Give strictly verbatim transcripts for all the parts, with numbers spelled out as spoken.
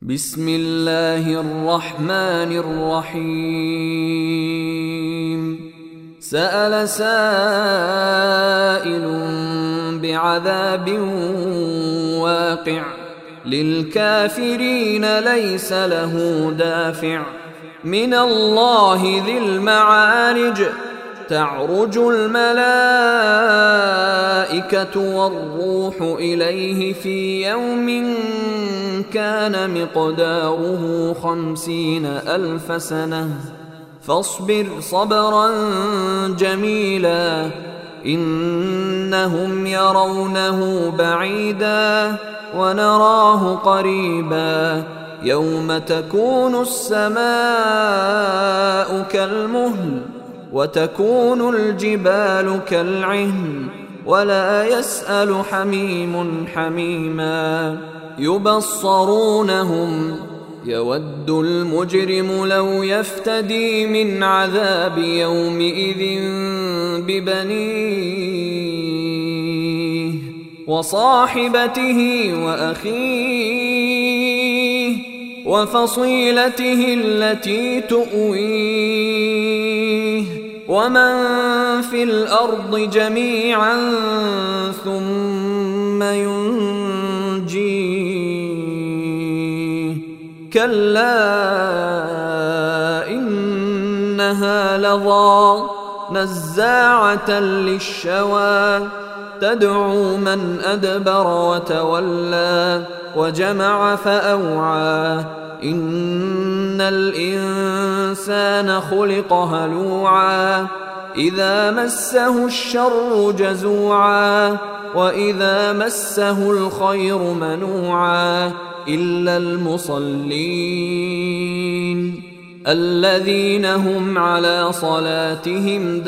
بسم الله الرحمن الرحيم سأل سائل بعذاب واقع للكافرين ليس له دافع من الله ذي المعارج تعرج الملائكة والروح إليه في يوم كان مقداره خمسين ألف سنة فاصبر صبرا جميلا إنهم يرونه بعيدا ونراه قريبا يوم تكون السماء كالمهل وتكون الجبال كالعهن ولا يسأل حميم حميما يبصرونهم يود المجرم لو يفتدي من عذاب يومئذ ببنيه وصاحبته وأخيه وفصيلته التي تؤويه ومن في الأرض جميعا ثم ينجيه كلا إنها لظى نزاعة للشوى تدعو من أدبر وتولى وجمع فأوعى إن الإنسان خلق هلوعا إذا مسه الشر جزوعا وإذا مسه الخير منوعا إلا المصلين الذين هم على صلاتهم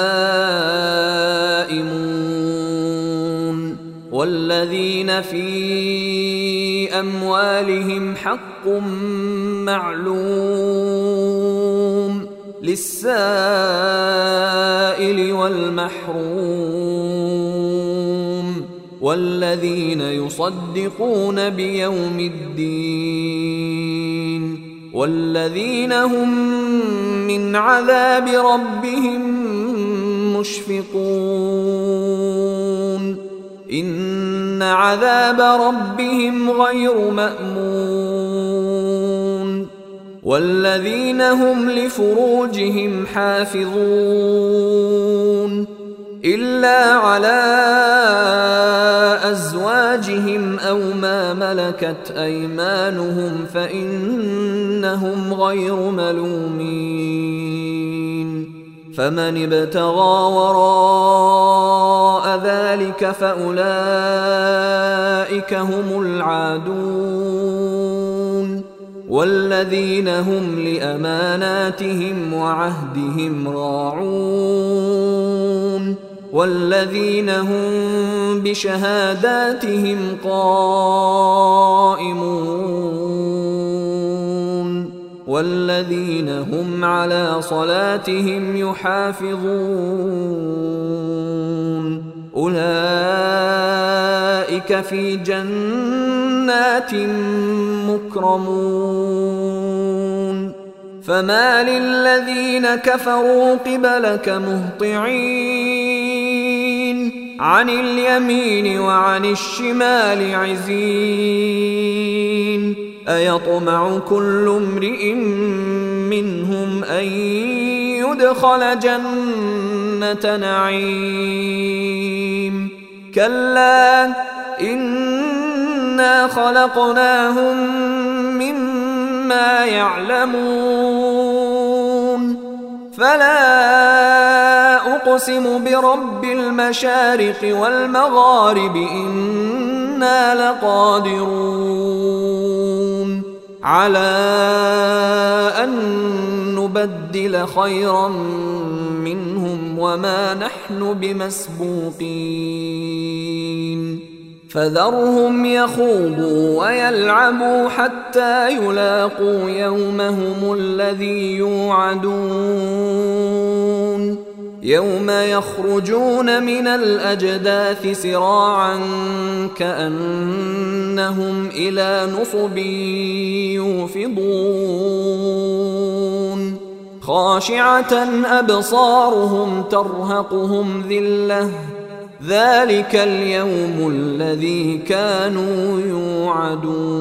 دائمون والذين في أموالهم حق معلوم للسائل والمحروم والذين يصدقون بيوم الدين والذين هم من عذاب ربهم مشفقون إن عذاب ربهم غير مأمون والذين هم لفروجهم حافظون إلا على أزواجهم أو ما ملكت أيمانهم فإنهم غير ملومين فمن ابتغى وراء ذلك فأولئك هم العادون والذين هم لأماناتهم وعهدهم راعون والذين هم بشهاداتهم قائمون والذين هم على صلاتهم يحافظون أولئك في جنات مكرمون فما للذين كفروا قبلك مهطعين عن اليمين وعن الشمال عزين أيطمع كل امرئ منهم أن يدخل جنة نعيم كلا إنا خلقناهم مما يعلمون فلا أقسم برب المشارق والمغارب إنا لقادرون على أن نبدل خيرا منهم وما نحن بمسبوقين فذرهم يخوضوا ويلعبوا حتى يلاقوا يومهم الذي يوعدون يوم يخرجون من الأجداث سراعا كأنهم إلى نصب يوفضون خاشعة أبصارهم ترهقهم ذلة ذلك اليوم الذي كانوا يوعدون